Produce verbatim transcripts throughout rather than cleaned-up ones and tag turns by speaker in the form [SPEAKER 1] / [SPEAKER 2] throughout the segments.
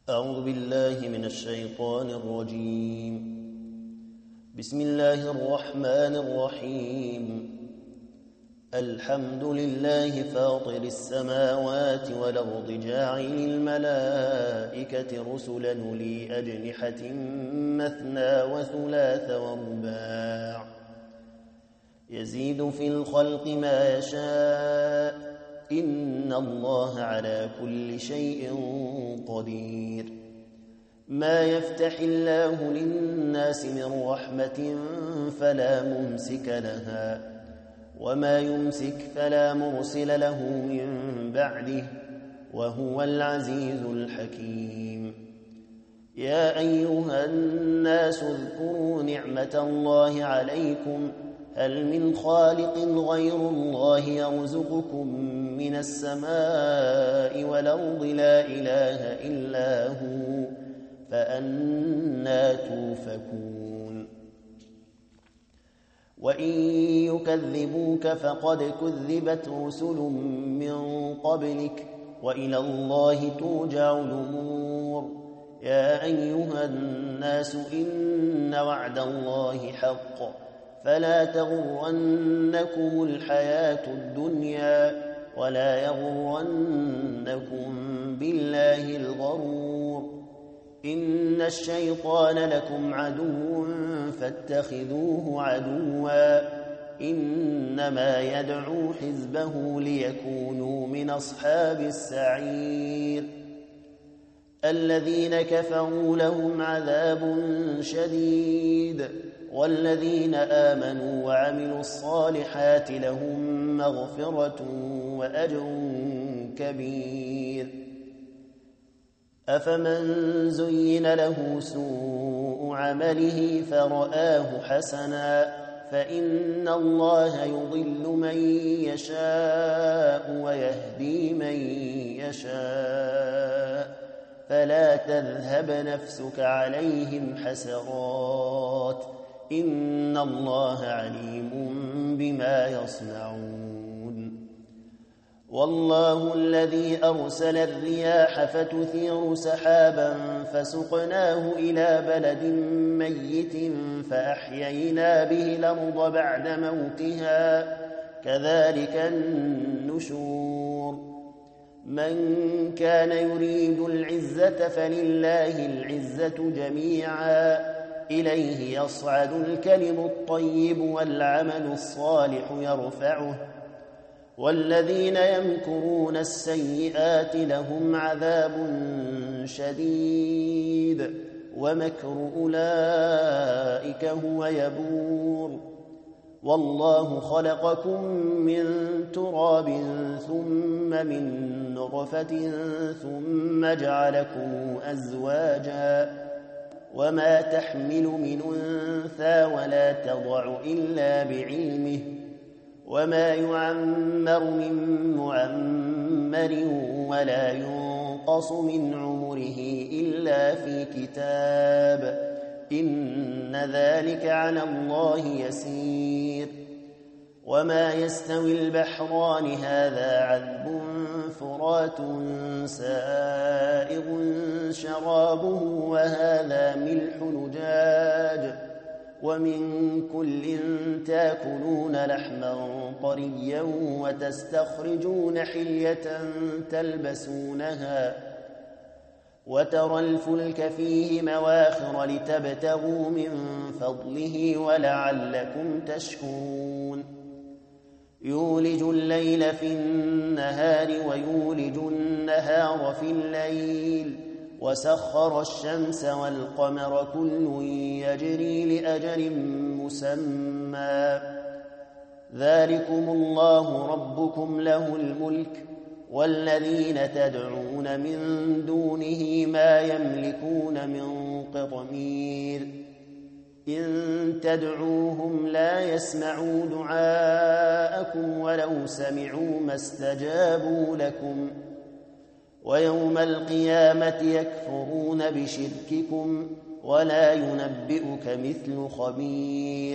[SPEAKER 1] أعوذ بالله من الشيطان الرجيم. بسم الله الرحمن الرحيم. الحمد لله فاطر السماوات والأرض جاعل الملائكة رسلا أولي أجنحة مثنى وثلاث ورباع يزيد في الخلق ما يشاء إن الله على كل شيء قدير. ما يفتح الله للناس من رحمة فلا ممسك لها وما يمسك فلا مرسل له من بعده وهو العزيز الحكيم. يا أيها الناس اذكروا نعمة الله عليكم هل من خالق غير الله يرزقكم من السماء والأرض لا إله إلا هو فأنى توفكون. وإن يكذبوك فقد كذبت رسل من قبلك وإلى الله ترجع الأمور. يا أيها الناس إن وعد الله حق فلا تغرنكم الحياة الدنيا ولا يغرنكم بالله الغرور. إن الشيطان لكم عدو فاتخذوه عدوا إنما يدعو حزبه ليكونوا من أصحاب السعير. الذين كفروا لهم عذاب شديد والذين آمنوا وعملوا الصالحات لهم مغفرة وأجر كبير. أفمن زين له سوء عمله فرآه حسنا فإن الله يضل من يشاء ويهدي من يشاء فلا تذهب نفسك عليهم حسرات إن الله عليم بما يصنعون. والله الذي أرسل الرياح فتثير سحابا فسقناه إلى بلد ميت فأحيينا به الأرض بعد موتها كذلك النشور. من كان يريد العزة فلله العزة جميعا إليه يصعد الكلم الطيب والعمل الصالح يرفعه والذين يمكرون السيئات لهم عذاب شديد ومكر أولئك هو يبور. والله خلقكم من تراب ثم من نطفة ثم جعلكم أزواجا وما تحمل من أنثى ولا تضع إلا بعلمه وما يعمر من معمر ولا ينقص من عمره إلا في كتاب إن ذلك على الله يسير. وما يستوي البحران هذا عذب فرات سائغ شرابه وهذا ملح نجاج ومن كل تاكلون لحما طريا وتستخرجون حلية تلبسونها وترى الفلك فيه مواخر لتبتغوا من فضله ولعلكم تشكرون. يولج الليل في النهار ويولج النهار في الليل وسخر الشمس والقمر كل يجري لأجل مسمى ذلكم الله ربكم له الملك والذين تدعون من دونه ما يملكون من قطمير. إن تدعوهم لا يسمعوا دعاءكم ولو سمعوا ما استجابوا لكم ويوم القيامة يكفرون بشرككم ولا ينبئك مثل خبير.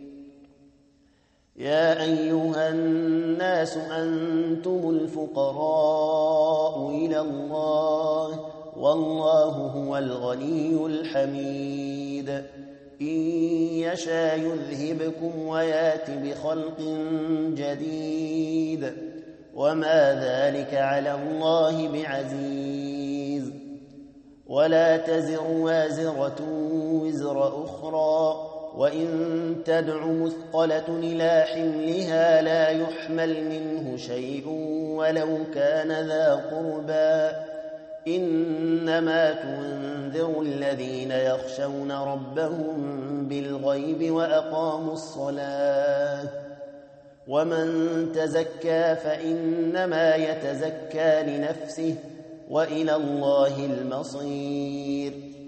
[SPEAKER 1] يا أيها الناس أنتم الفقراء إلى الله والله هو الغني الحميد إن يشاء يذهبكم ويات بخلق جديد وما ذلك على الله بعزيز ولا تزر وازرة وزر أخرى وإن تدع مثقلة إلى حملها لا يحمل منه شيء ولو كان ذا قربى إنما تنذر الذين يخشون ربهم بالغيب وأقاموا الصلاة ومن تزكى فإنما يتزكى لنفسه وإلى الله المصير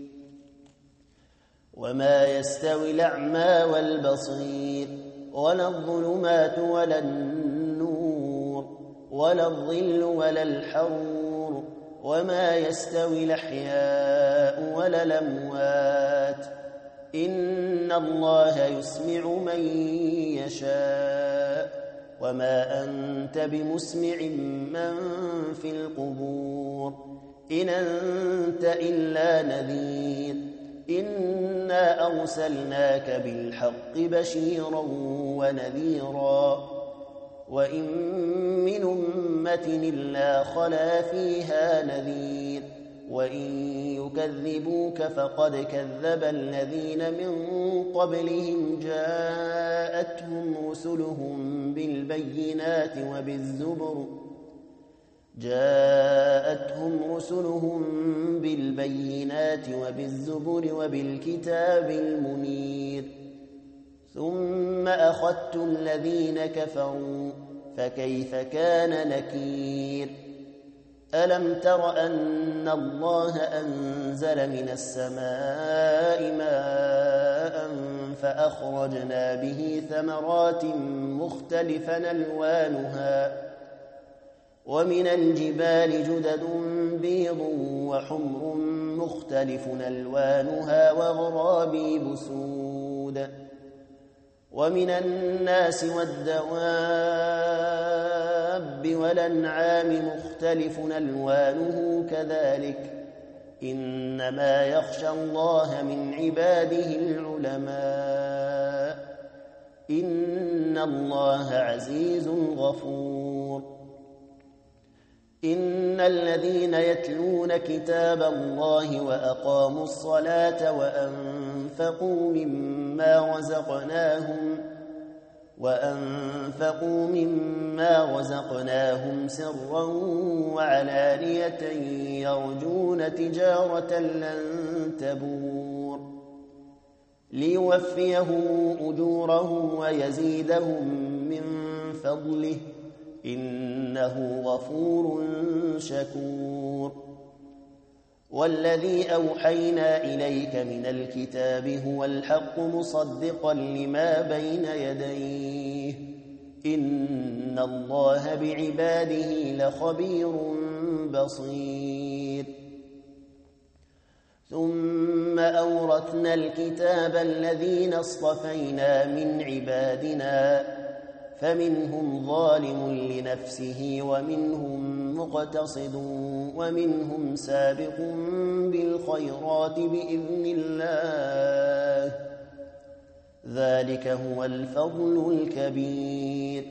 [SPEAKER 1] وما يستوي الأعمى والبصير ولا الظلمات ولا النور ولا الظل ولا الحرور وما يستوي الأحياء ولا الأموات إن الله يسمع من يشاء وما أنت بمسمع من في القبور إن أنت إلا نذير إنا أرسلناك بالحق بشيرا ونذيرا وإن من أمة إلا خلا فيها نذير وإن يكذبوك فقد كذب الذين من قبلهم جاءتهم رسلهم بالبينات وبالزبر جاءتهم رسلهم بالبينات وبالزبر وبالكتاب المنير ثم أخذت الذين كفروا فكيف كان نكير ألم تر أن الله أنزل من السماء ماء فأخرجنا به ثمرات مختلفا ألوانها ومن الجبال جدد بيض وحمر مختلف ألوانها وغرابيب سود ومن الناس والدواب والأنعام مختلف ألوانه كذلك إنما يخشى الله من عباده العلماء إن الله عزيز غفور إن الذين يتلون كتاب الله وأقاموا الصلاة وأنفقوا مما رزقناهم وأنفقوا مما رزقناهم سرا وعلانية يرجون تجارة لن تبور ليوفيهم أجورهم ويزيدهم من فضله إنه غفور شكور والذي أوحينا إليك من الكتاب هو الحق مصدقا لما بين يديه إن الله بعباده لخبير بصير ثم أورثنا الكتاب الذين اصطفينا من عبادنا فمنهم ظالم لنفسه ومنهم مقتصد ومنهم سابق بالخيرات بإذن الله ذلك هو الفضل الكبير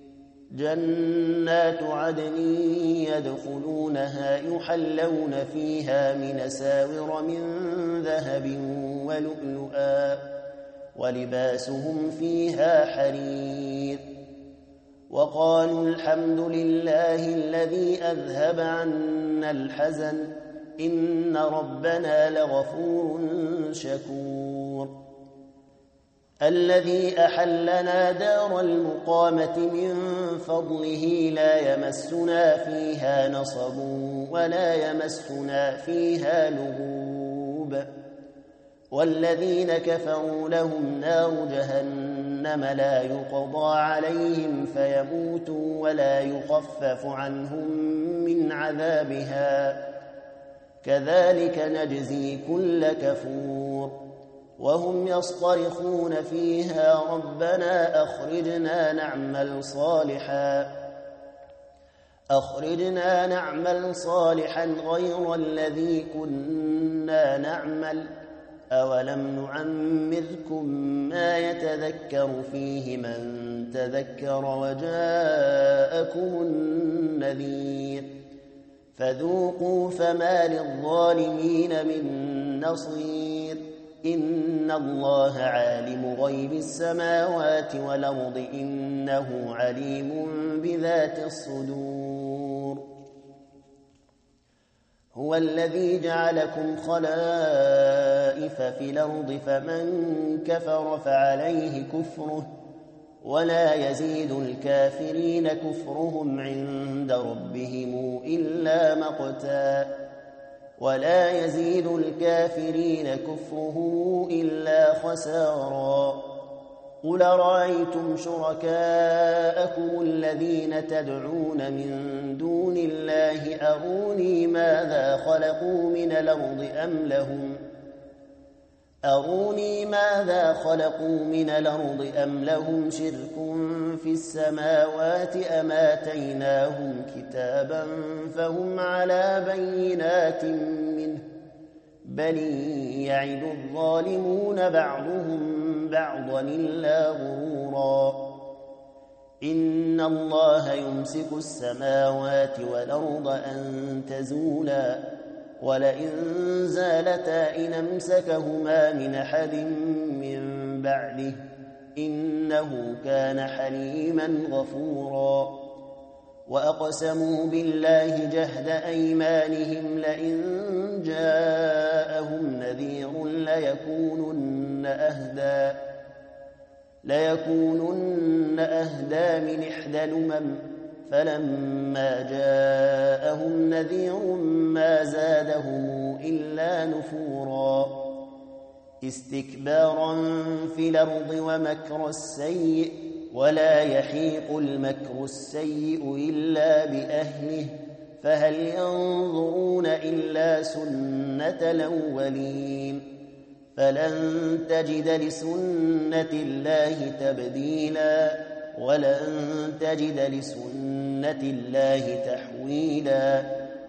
[SPEAKER 1] جنات عدن يدخلونها يحلون فيها من أساور من ذهب ولؤلؤا ولباسهم فيها حرير وقالوا الحمد لله الذي أذهب عنا الحزن إن ربنا لغفور شكور الذي أحلنا دار المقامة من فضله لا يمسنا فيها نصب ولا يمسنا فيها لغوب والذين كفروا لهم نار جهنم لا يقضى عليهم فيموتوا ولا يخفف عنهم من عذابها كذلك نجزي كل كفور وهم يصطرخون فيها ربنا أخرجنا نعمل صالحا أخرجنا نعمل صالحا غير الذي كنا نعمل أولم نعمركم ما يتذكر فيه من تذكر وجاءكم النذير فذوقوا فما للظالمين من نصير إن الله عالم غيب السماوات والأرض إنه عليم بذات الصدور هو الذي جعلكم خلائف في الأرض فمن كفر فعليه كفره ولا يزيد الكافرين كفرهم عند ربهم إلا مقتا ولا يزيد الكافرين كفرهم إلا خسارا قل رأيتم شركاءكم الذين تدعون من دون الله أروني ماذا خلقوا من الأرض أم لهم أروني ماذا خلقوا من الأرض أم لهم شرك في السماوات أم آتيناهم كتابا فهم على بينات منه بل يعد الظالمون بعضهم بعضا إلا غرورا إن الله يمسك السماوات والأرض أن تزولا ولئن زالتا إن امسكهما من أحد من بعده إنه كان حليما غفورا وأقسموا بالله جهد أيمانهم لئن جاءهم نذير ليكونن أهدى ليكونن أهدى من إحدى الأمم فلما جاءهم نذير ما زادهم إلا نفورا استكبارا في الأرض ومكر السيء ولا يحيق المكر السيء إلا بأهله فهل ينظرون إلا سنة الأولين فلن تجد لسنة الله تبديلا ولن تجد لسنة الله تحويلا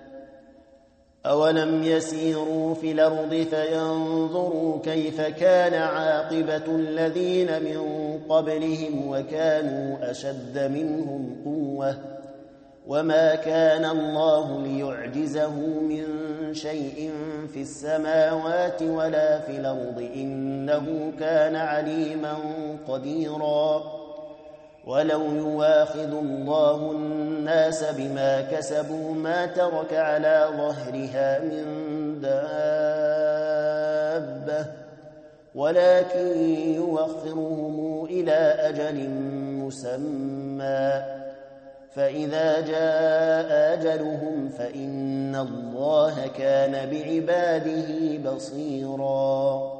[SPEAKER 1] أولم يسيروا في الأرض فينظروا كيف كان عاقبة الذين من قبلهم وكانوا أشد منهم قوة وما كان الله ليعجزه من شيء في السماوات ولا في الأرض إنه كان عليما قديرا ولو يواخذ الله الناس بما كسبوا ما ترك على ظهرها من دابة ولكن يوخرهم إلى أجل مسمى فإذا جاء أجلهم فإن الله كان بعباده بصيراً